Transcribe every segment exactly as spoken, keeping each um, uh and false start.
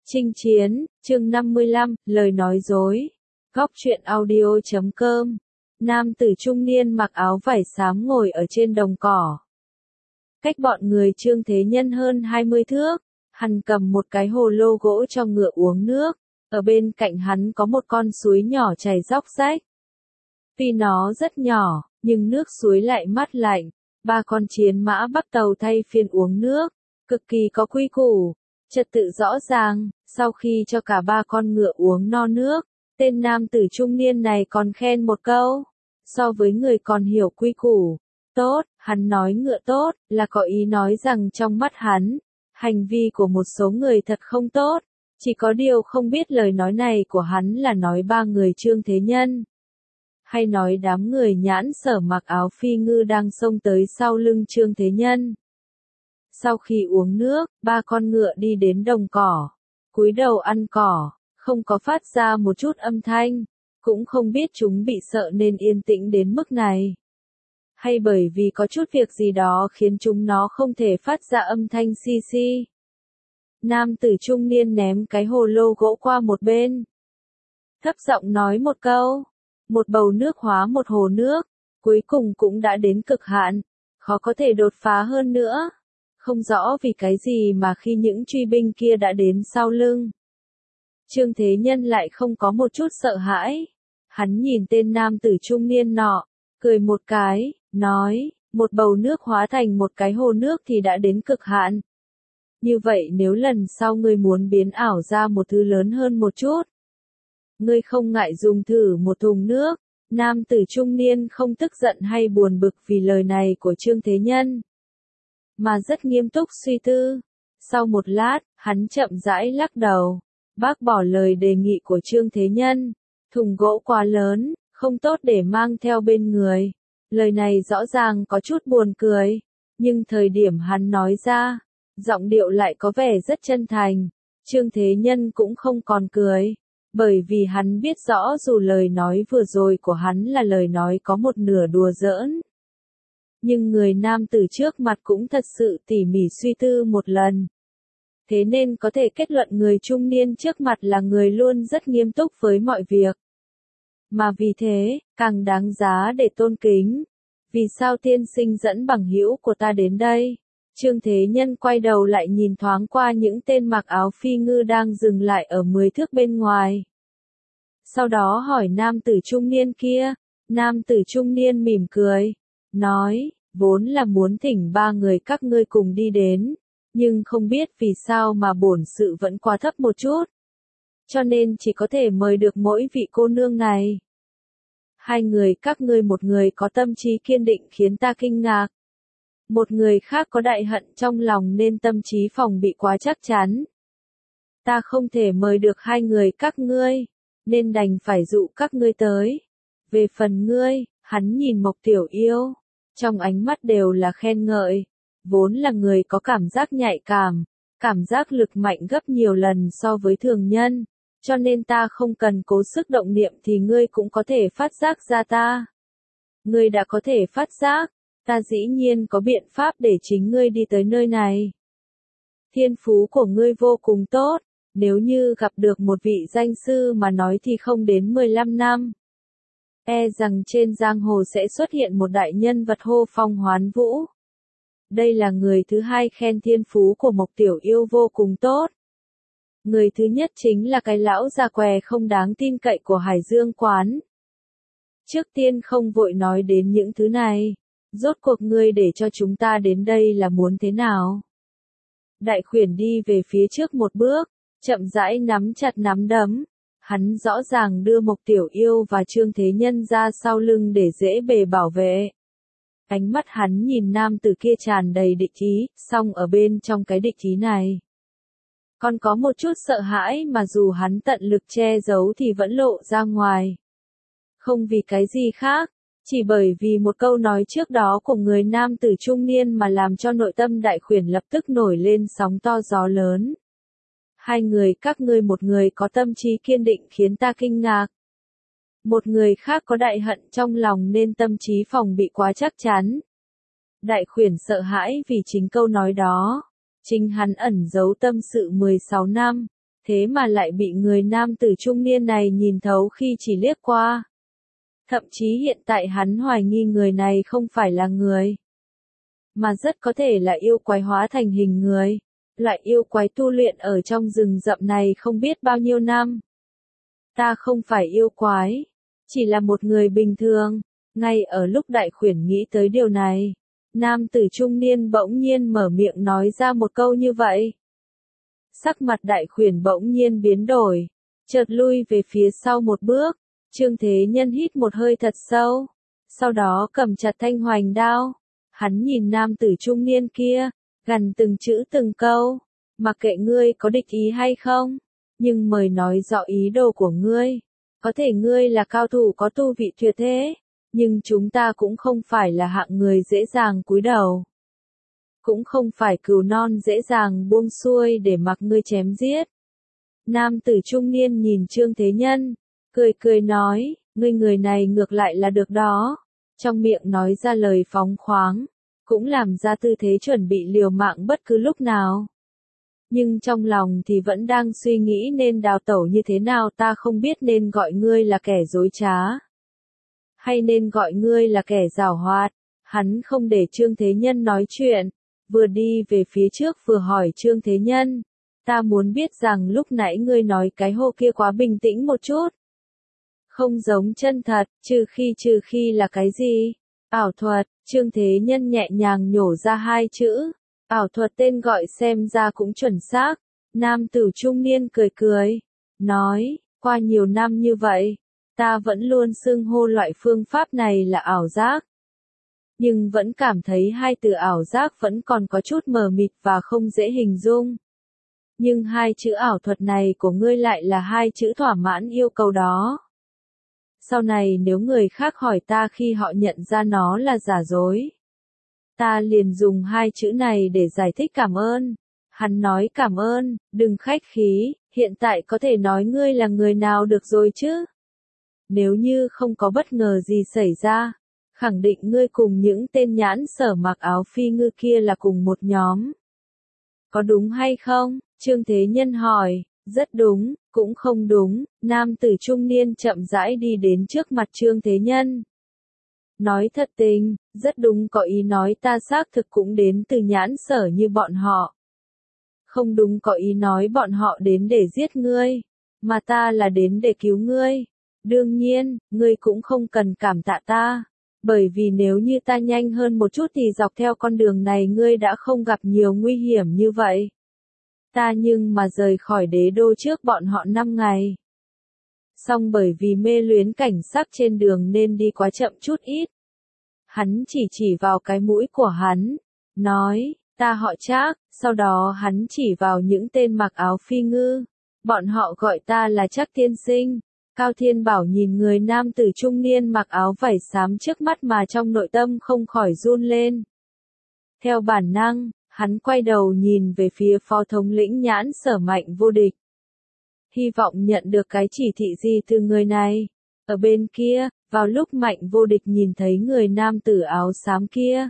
Chinh chiến, chương năm mươi lăm, lời nói dối. Góc truyện audio chấm com. Nam tử trung niên mặc áo vải xám ngồi ở trên đồng cỏ. Cách bọn người Trương Thế Nhân hơn hai mươi thước, hắn cầm một cái hồ lô gỗ cho ngựa uống nước. Ở bên cạnh hắn có một con suối nhỏ chảy róc rách. Tuy nó rất nhỏ, nhưng nước suối lại mát lạnh. Ba con chiến mã bắt đầu thay phiên uống nước, cực kỳ có quy củ, trật tự rõ ràng. Sau khi cho cả ba con ngựa uống no nước, tên nam tử trung niên này còn khen một câu, so với người còn hiểu quy củ. Tốt, hắn nói ngựa tốt, là có ý nói rằng trong mắt hắn, hành vi của một số người thật không tốt. Chỉ có điều không biết lời nói này của hắn là nói ba người Trương Thế Nhân, hay nói đám người Nhãn Sở mặc áo phi ngư đang xông tới sau lưng Trương Thế Nhân. Sau khi uống nước, ba con ngựa đi đến đồng cỏ, cúi đầu ăn cỏ, không có phát ra một chút âm thanh, cũng không biết chúng bị sợ nên yên tĩnh đến mức này, hay bởi vì có chút việc gì đó khiến chúng nó không thể phát ra âm thanh xi xi. Nam tử trung niên ném cái hồ lô gỗ qua một bên, thấp giọng nói một câu, một bầu nước hóa một hồ nước, cuối cùng cũng đã đến cực hạn, khó có thể đột phá hơn nữa. Không rõ vì cái gì mà khi những truy binh kia đã đến sau lưng, Trương Thế Nhân lại không có một chút sợ hãi. Hắn nhìn tên nam tử trung niên nọ, cười một cái, nói, một bầu nước hóa thành một cái hồ nước thì đã đến cực hạn. Như vậy nếu lần sau ngươi muốn biến ảo ra một thứ lớn hơn một chút, ngươi không ngại dùng thử một thùng nước. Nam tử trung niên không tức giận hay buồn bực vì lời này của Trương Thế Nhân, mà rất nghiêm túc suy tư. Sau một lát, hắn chậm rãi lắc đầu, bác bỏ lời đề nghị của Trương Thế Nhân. Thùng gỗ quá lớn, không tốt để mang theo bên người. Lời này rõ ràng có chút buồn cười, nhưng thời điểm hắn nói ra, giọng điệu lại có vẻ rất chân thành. Trương Thế Nhân cũng không còn cười, bởi vì hắn biết rõ dù lời nói vừa rồi của hắn là lời nói có một nửa đùa giỡn, nhưng người nam tử trước mặt cũng thật sự tỉ mỉ suy tư một lần. Thế nên có thể kết luận người trung niên trước mặt là người luôn rất nghiêm túc với mọi việc. Mà vì thế, càng đáng giá để tôn kính. Vì sao tiên sinh dẫn bằng hữu của ta đến đây? Trương Thế Nhân quay đầu lại nhìn thoáng qua những tên mặc áo phi ngư đang dừng lại ở mười thước bên ngoài. Sau đó hỏi nam tử trung niên kia. Nam tử trung niên mỉm cười, nói, vốn là muốn thỉnh ba người các ngươi cùng đi đến, nhưng không biết vì sao mà bổn sự vẫn quá thấp một chút, cho nên chỉ có thể mời được mỗi vị cô nương này. Hai người các ngươi một người có tâm trí kiên định khiến ta kinh ngạc, một người khác có đại hận trong lòng nên tâm trí phòng bị quá chắc chắn. Ta không thể mời được hai người các ngươi, nên đành phải dụ các ngươi tới. Về phần ngươi, hắn nhìn Mộc Tiểu Yêu, trong ánh mắt đều là khen ngợi. Vốn là người có cảm giác nhạy cảm, cảm giác lực mạnh gấp nhiều lần so với thường nhân, cho nên ta không cần cố sức động niệm thì ngươi cũng có thể phát giác ra ta. Ngươi đã có thể phát giác, ta dĩ nhiên có biện pháp để chính ngươi đi tới nơi này. Thiên phú của ngươi vô cùng tốt, nếu như gặp được một vị danh sư mà nói thì không đến mười lăm năm. E rằng trên giang hồ sẽ xuất hiện một đại nhân vật hô phong hoán vũ. Đây là người thứ hai khen thiên phú của Mộc Tiểu Yêu vô cùng tốt. Người thứ nhất chính là cái lão già què không đáng tin cậy của Hải Dương Quán. Trước tiên không vội nói đến những thứ này, rốt cuộc ngươi để cho chúng ta đến đây là muốn thế nào? Đại khuyển đi về phía trước một bước, chậm rãi nắm chặt nắm đấm. Hắn rõ ràng đưa Mộc Tiểu Yêu và Trương Thế Nhân ra sau lưng để dễ bề bảo vệ. Ánh mắt hắn nhìn nam tử kia tràn đầy địch ý, song ở bên trong cái địch ý này còn có một chút sợ hãi mà dù hắn tận lực che giấu thì vẫn lộ ra ngoài. Không vì cái gì khác, chỉ bởi vì một câu nói trước đó của người nam tử trung niên mà làm cho nội tâm đại khuyển lập tức nổi lên sóng to gió lớn. Hai người các ngươi một người có tâm trí kiên định khiến ta kinh ngạc. Một người khác có đại hận trong lòng nên tâm trí phòng bị quá chắc chắn. Đại khuyển sợ hãi vì chính câu nói đó. Chính hắn ẩn giấu tâm sự mười sáu năm. Thế mà lại bị người nam tử trung niên này nhìn thấu khi chỉ liếc qua. Thậm chí hiện tại hắn hoài nghi người này không phải là người, mà rất có thể là yêu quái hóa thành hình người. Loại yêu quái tu luyện ở trong rừng rậm này không biết bao nhiêu năm. Ta không phải yêu quái, chỉ là một người bình thường. Ngay ở lúc đại khuyển nghĩ tới điều này, nam tử trung niên bỗng nhiên mở miệng nói ra một câu như vậy. Sắc mặt đại khuyển bỗng nhiên biến đổi, chợt lui về phía sau một bước. Trương Thế Nhân hít một hơi thật sâu, sau đó cầm chặt thanh hoành đao. Hắn nhìn nam tử trung niên kia, gằn từng chữ từng câu, mặc kệ ngươi có địch ý hay không, nhưng mời nói rõ ý đồ của ngươi. Có thể ngươi là cao thủ có tu vị tuyệt thế, nhưng chúng ta cũng không phải là hạng người dễ dàng cúi đầu. Cũng không phải cừu non dễ dàng buông xuôi để mặc ngươi chém giết. Nam tử trung niên nhìn Trương Thế Nhân, cười cười nói, ngươi người này ngược lại là được đó. Trong miệng nói ra lời phóng khoáng, cũng làm ra tư thế chuẩn bị liều mạng bất cứ lúc nào. Nhưng trong lòng thì vẫn đang suy nghĩ nên đào tẩu như thế nào. Ta không biết nên gọi ngươi là kẻ dối trá, hay nên gọi ngươi là kẻ giảo hoạt. Hắn không để Trương Thế Nhân nói chuyện, vừa đi về phía trước vừa hỏi Trương Thế Nhân, ta muốn biết rằng lúc nãy ngươi nói cái hô kia quá bình tĩnh một chút. Không giống chân thật, trừ khi trừ khi là cái gì? Ảo thuật. Trương Thế Nhân nhẹ nhàng nhổ ra hai chữ. Ảo thuật tên gọi xem ra cũng chuẩn xác. Nam tử trung niên cười cười, nói, qua nhiều năm như vậy, ta vẫn luôn xưng hô loại phương pháp này là ảo giác. Nhưng vẫn cảm thấy hai từ ảo giác vẫn còn có chút mờ mịt và không dễ hình dung. Nhưng hai chữ ảo thuật này của ngươi lại là hai chữ thỏa mãn yêu cầu đó. Sau này nếu người khác hỏi ta khi họ nhận ra nó là giả dối, ta liền dùng hai chữ này để giải thích cảm ơn. Hắn nói cảm ơn, đừng khách khí, hiện tại có thể nói ngươi là người nào được rồi chứ. Nếu như không có bất ngờ gì xảy ra, khẳng định ngươi cùng những tên nhãn sở mặc áo phi ngư kia là cùng một nhóm. Có đúng hay không? Trương Thế Nhân hỏi. Rất đúng, cũng không đúng. Nam tử trung niên chậm rãi đi đến trước mặt Trương Thế Nhân. Nói thật tình, rất đúng, có ý nói ta xác thực cũng đến từ nhãn sở như bọn họ. Không đúng, có ý nói bọn họ đến để giết ngươi, mà ta là đến để cứu ngươi. Đương nhiên, ngươi cũng không cần cảm tạ ta, bởi vì nếu như ta nhanh hơn một chút thì dọc theo con đường này ngươi đã không gặp nhiều nguy hiểm như vậy. Ta nhưng mà rời khỏi đế đô trước bọn họ năm ngày. Xong bởi vì mê luyến cảnh sắc trên đường nên đi quá chậm chút ít. Hắn chỉ chỉ vào cái mũi của hắn, nói, ta họ Trác. Sau đó hắn chỉ vào những tên mặc áo phi ngư. Bọn họ gọi ta là Trác tiên sinh. Cao Thiên Bảo nhìn người nam tử trung niên mặc áo vải xám trước mắt mà trong nội tâm không khỏi run lên. Theo bản năng, hắn quay đầu nhìn về phía phó thống lĩnh nhãn sở Mạnh Vô Địch. Hy vọng nhận được cái chỉ thị gì từ người này. Ở bên kia, vào lúc Mạnh Vô Địch nhìn thấy người nam tử áo xám kia,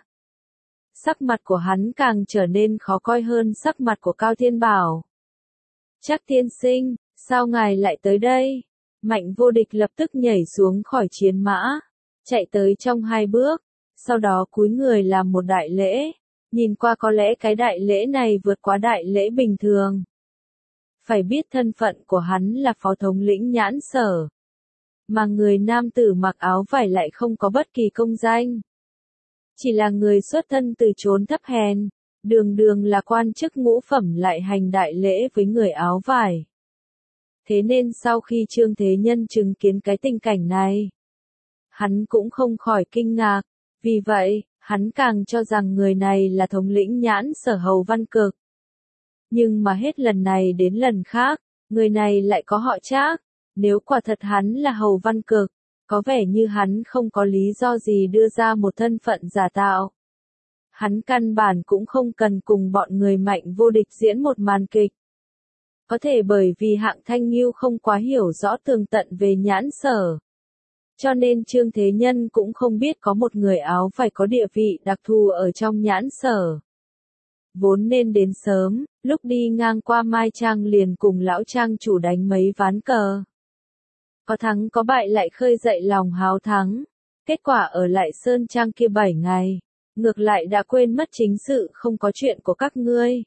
sắc mặt của hắn càng trở nên khó coi hơn sắc mặt của Cao Thiên Bảo. Trác tiên sinh, sao ngài lại tới đây? Mạnh Vô Địch lập tức nhảy xuống khỏi chiến mã, chạy tới trong hai bước, sau đó cúi người làm một đại lễ. Nhìn qua có lẽ cái đại lễ này vượt quá đại lễ bình thường. Phải biết thân phận của hắn là phó thống lĩnh nhãn sở, mà người nam tử mặc áo vải lại không có bất kỳ công danh. Chỉ là người xuất thân từ chốn thấp hèn, đường đường là quan chức ngũ phẩm lại hành đại lễ với người áo vải. Thế nên sau khi Trương Thế Nhân chứng kiến cái tình cảnh này, hắn cũng không khỏi kinh ngạc. Vì vậy, hắn càng cho rằng người này là thống lĩnh nhãn sở Hầu Văn Cực. Nhưng mà hết lần này đến lần khác, người này lại có họ Trác. Nếu quả thật hắn là Hầu Văn Cực, có vẻ như hắn không có lý do gì đưa ra một thân phận giả tạo. Hắn căn bản cũng không cần cùng bọn người Mạnh Vô Địch diễn một màn kịch. Có thể bởi vì Hạng Thanh Ngưu không quá hiểu rõ tường tận về nhãn sở, cho nên Trương Thế Nhân cũng không biết có một người áo phải có địa vị đặc thù ở trong nhãn sở. Vốn nên đến sớm, lúc đi ngang qua Mai Trang liền cùng lão trang chủ đánh mấy ván cờ. Có thắng có bại lại khơi dậy lòng háo thắng. Kết quả ở lại Sơn Trang kia bảy ngày, ngược lại đã quên mất chính sự không có chuyện của các ngươi.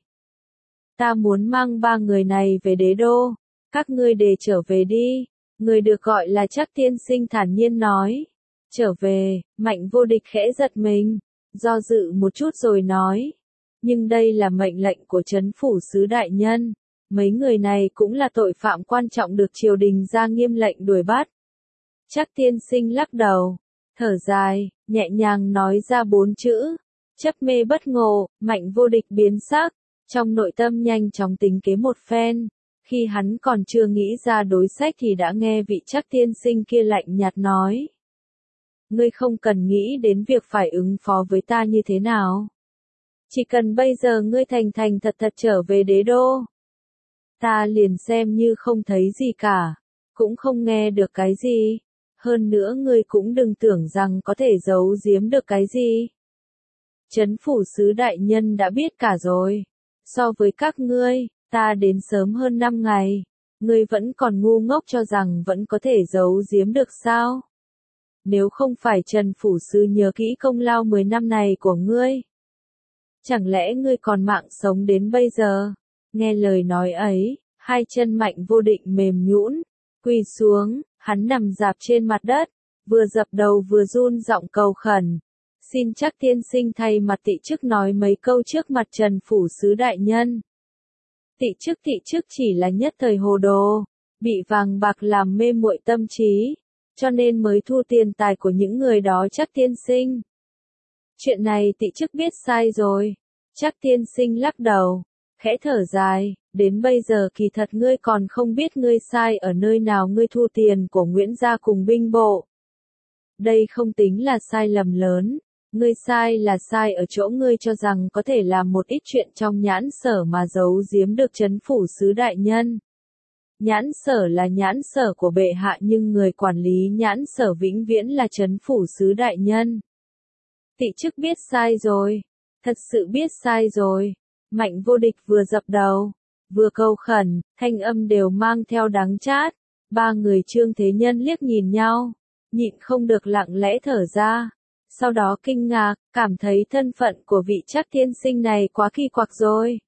Ta muốn mang ba người này về đế đô, các ngươi để trở về đi. Người được gọi là Trác tiên sinh thản nhiên nói. Trở về, Mạnh Vô Địch khẽ giật mình, do dự một chút rồi nói. Nhưng đây là mệnh lệnh của trấn phủ sứ đại nhân, mấy người này cũng là tội phạm quan trọng được triều đình ra nghiêm lệnh đuổi bắt. Trác tiên sinh lắc đầu, thở dài, nhẹ nhàng nói ra bốn chữ, chấp mê bất ngộ. Mạnh Vô Địch biến sắc, trong nội tâm nhanh chóng tính kế một phen. Khi hắn còn chưa nghĩ ra đối sách thì đã nghe vị Trác tiên sinh kia lạnh nhạt nói. Ngươi không cần nghĩ đến việc phải ứng phó với ta như thế nào. Chỉ cần bây giờ ngươi thành thành thật thật trở về đế đô. Ta liền xem như không thấy gì cả, cũng không nghe được cái gì. Hơn nữa ngươi cũng đừng tưởng rằng có thể giấu giếm được cái gì. Trấn phủ sứ đại nhân đã biết cả rồi. So với các ngươi, ta đến sớm hơn năm ngày. Ngươi vẫn còn ngu ngốc cho rằng vẫn có thể giấu giếm được sao? Nếu không phải Trần phủ sứ nhớ kỹ công lao mười năm này của ngươi, chẳng lẽ ngươi còn mạng sống đến bây giờ? Nghe lời nói ấy, hai chân Mạnh Vô Địch mềm nhũn, quỳ xuống, hắn nằm rạp trên mặt đất, vừa dập đầu vừa run giọng cầu khẩn. Xin Trác tiên sinh thay mặt Tị Chức nói mấy câu trước mặt Trần phủ sứ đại nhân. Tị Chức Tị Chức chỉ là nhất thời hồ đồ, bị vàng bạc làm mê muội tâm trí, cho nên mới thu tiền tài của những người đó. Trác tiên sinh. Chuyện này Tị Chức biết sai rồi. Trác tiên sinh lắc đầu, khẽ thở dài, đến bây giờ kỳ thật ngươi còn không biết ngươi sai ở nơi nào. Ngươi thu tiền của Nguyễn gia cùng binh bộ. Đây không tính là sai lầm lớn, ngươi sai là sai ở chỗ ngươi cho rằng có thể làm một ít chuyện trong nhãn sở mà giấu giếm được trấn phủ sứ đại nhân. Nhãn sở là nhãn sở của bệ hạ nhưng người quản lý nhãn sở vĩnh viễn là trấn phủ sứ đại nhân. Tị Chức biết sai rồi, thật sự biết sai rồi. Mạnh Vô Địch vừa dập đầu, vừa cầu khẩn, thanh âm đều mang theo đắng chát. Ba người Trương Thế Nhân liếc nhìn nhau, nhịn không được lặng lẽ thở ra. Sau đó kinh ngạc, cảm thấy thân phận của vị Trác tiên sinh này quá kỳ quặc rồi.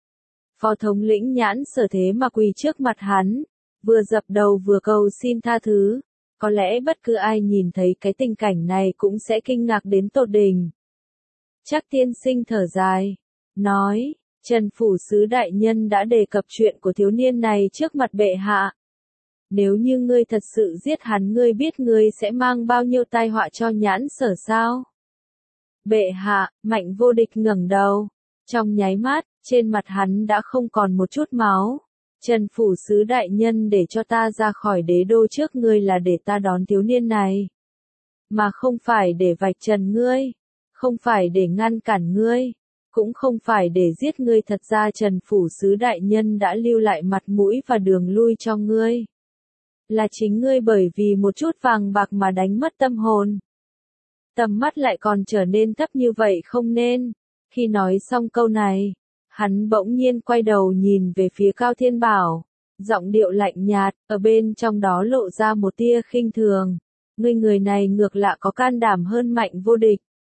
Phó thống lĩnh nhãn sở thế mà quỳ trước mặt hắn, vừa dập đầu vừa cầu xin tha thứ. Có lẽ bất cứ ai nhìn thấy cái tình cảnh này cũng sẽ kinh ngạc đến tột đỉnh. Trác tiên sinh thở dài, nói, Trần phủ sứ đại nhân đã đề cập chuyện của thiếu niên này trước mặt bệ hạ. Nếu như ngươi thật sự giết hắn, ngươi biết ngươi sẽ mang bao nhiêu tai họa cho nhãn sở sao? Bệ hạ. Mạnh Vô Địch ngẩng đầu, trong nháy mắt, trên mặt hắn đã không còn một chút máu. Trần phủ sứ đại nhân để cho ta ra khỏi đế đô trước ngươi là để ta đón thiếu niên này, mà không phải để vạch trần ngươi, không phải để ngăn cản ngươi, cũng không phải để giết ngươi. Thật ra Trần phủ sứ đại nhân đã lưu lại mặt mũi và đường lui cho ngươi. Là chính ngươi bởi vì một chút vàng bạc mà đánh mất tâm hồn. Tầm mắt lại còn trở nên thấp như vậy không nên. Khi nói xong câu này, hắn bỗng nhiên quay đầu nhìn về phía Cao Thiên Bảo, giọng điệu lạnh nhạt, ở bên trong đó lộ ra một tia khinh thường. Ngươi người này ngược lại có can đảm hơn Mạnh Vô Địch.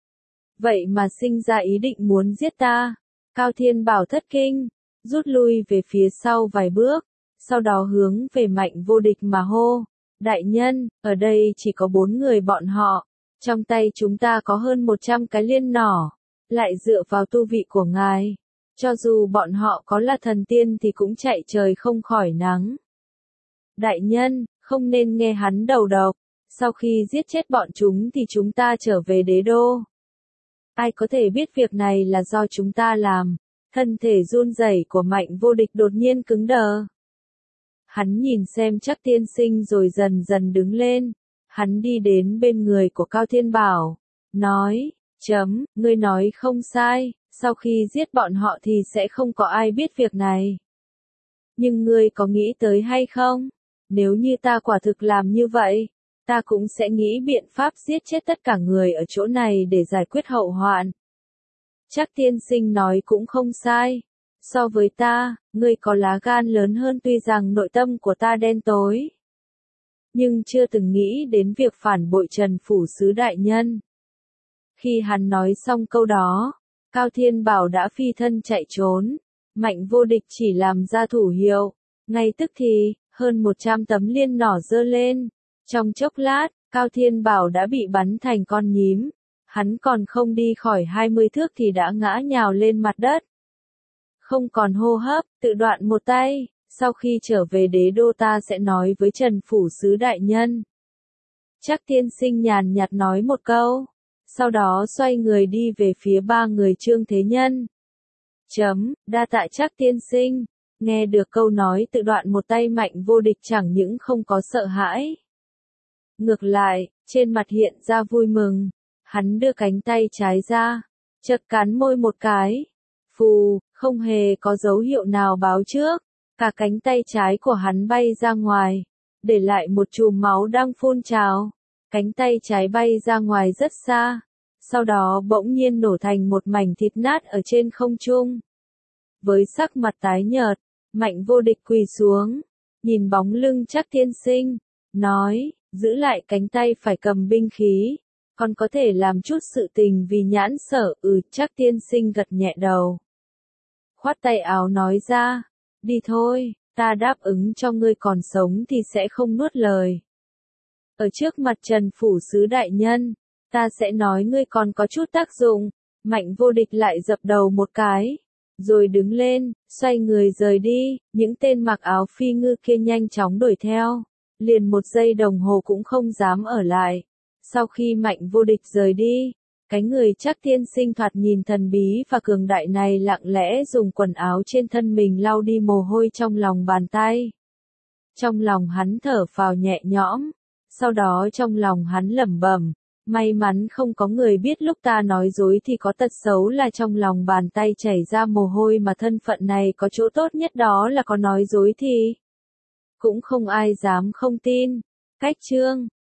Vậy mà sinh ra ý định muốn giết ta. Cao Thiên Bảo thất kinh, rút lui về phía sau vài bước, sau đó hướng về Mạnh Vô Địch mà hô. Đại nhân, ở đây chỉ có bốn người bọn họ, trong tay chúng ta có hơn một trăm cái liên nỏ, lại dựa vào tu vị của ngài. Cho dù bọn họ có là thần tiên thì cũng chạy trời không khỏi nắng. Đại nhân, không nên nghe hắn đầu độc, sau khi giết chết bọn chúng thì chúng ta trở về đế đô. Ai có thể biết việc này là do chúng ta làm? Thân thể run rẩy của Mạnh Vô Địch đột nhiên cứng đờ. Hắn nhìn xem Trác tiên sinh rồi dần dần đứng lên. Hắn đi đến bên người của Cao Thiên Bảo, nói, chấm, ngươi nói không sai, sau khi giết bọn họ thì sẽ không có ai biết việc này. Nhưng ngươi có nghĩ tới hay không? Nếu như ta quả thực làm như vậy, ta cũng sẽ nghĩ biện pháp giết chết tất cả người ở chỗ này để giải quyết hậu hoạn. Trác tiên sinh nói cũng không sai. So với ta, ngươi có lá gan lớn hơn tuy rằng nội tâm của ta đen tối. Nhưng chưa từng nghĩ đến việc phản bội Trần Phủ Sứ Đại Nhân. Khi hắn nói xong câu đó, Cao Thiên Bảo đã phi thân chạy trốn, Mạnh Vô Địch chỉ làm ra thủ hiệu, ngay tức thì, hơn một trăm tấm liên nỏ giơ lên, trong chốc lát, Cao Thiên Bảo đã bị bắn thành con nhím, hắn còn không đi khỏi hai mươi thước thì đã ngã nhào lên mặt đất. Không còn hô hấp, tự đoạn một tay, sau khi trở về đế đô ta sẽ nói với Trần Phủ Sứ Đại Nhân. Trác tiên sinh nhàn nhạt nói một câu, sau đó xoay người đi về phía ba người Trương Thế Nhân. Chấm, đa tạ Trác tiên sinh, nghe được câu nói tự đoạn một tay Mạnh Vô Địch chẳng những không có sợ hãi. Ngược lại, trên mặt hiện ra vui mừng, hắn đưa cánh tay trái ra, chợt cắn môi một cái. Phù, không hề có dấu hiệu nào báo trước, cả cánh tay trái của hắn bay ra ngoài, để lại một chùm máu đang phun trào. Cánh tay trái bay ra ngoài rất xa, sau đó bỗng nhiên nổ thành một mảnh thịt nát ở trên không trung. Với sắc mặt tái nhợt, Mạnh Vô Địch quỳ xuống, nhìn bóng lưng Trác tiên sinh, nói, giữ lại cánh tay phải cầm binh khí, còn có thể làm chút sự tình vì nhãn sở. Ừ, Trác tiên sinh gật nhẹ đầu. Khoát tay áo nói ra, đi thôi, ta đáp ứng cho ngươi còn sống thì sẽ không nuốt lời. Ở trước mặt Trần Phủ Sứ Đại Nhân, ta sẽ nói ngươi còn có chút tác dụng. Mạnh Vô Địch lại dập đầu một cái, rồi đứng lên, xoay người rời đi. Những tên mặc áo phi ngư kia nhanh chóng đuổi theo, liền một giây đồng hồ cũng không dám ở lại. Sau khi Mạnh Vô Địch rời đi, cái người Trác tiên sinh thoạt nhìn thần bí và cường đại này lặng lẽ dùng quần áo trên thân mình lau đi mồ hôi trong lòng bàn tay. Trong lòng hắn thở phào nhẹ nhõm, sau đó trong lòng hắn lẩm bẩm, may mắn không có người biết lúc ta nói dối thì có tật xấu là trong lòng bàn tay chảy ra mồ hôi, mà thân phận này có chỗ tốt nhất đó là có nói dối thì cũng không ai dám không tin. Cách chương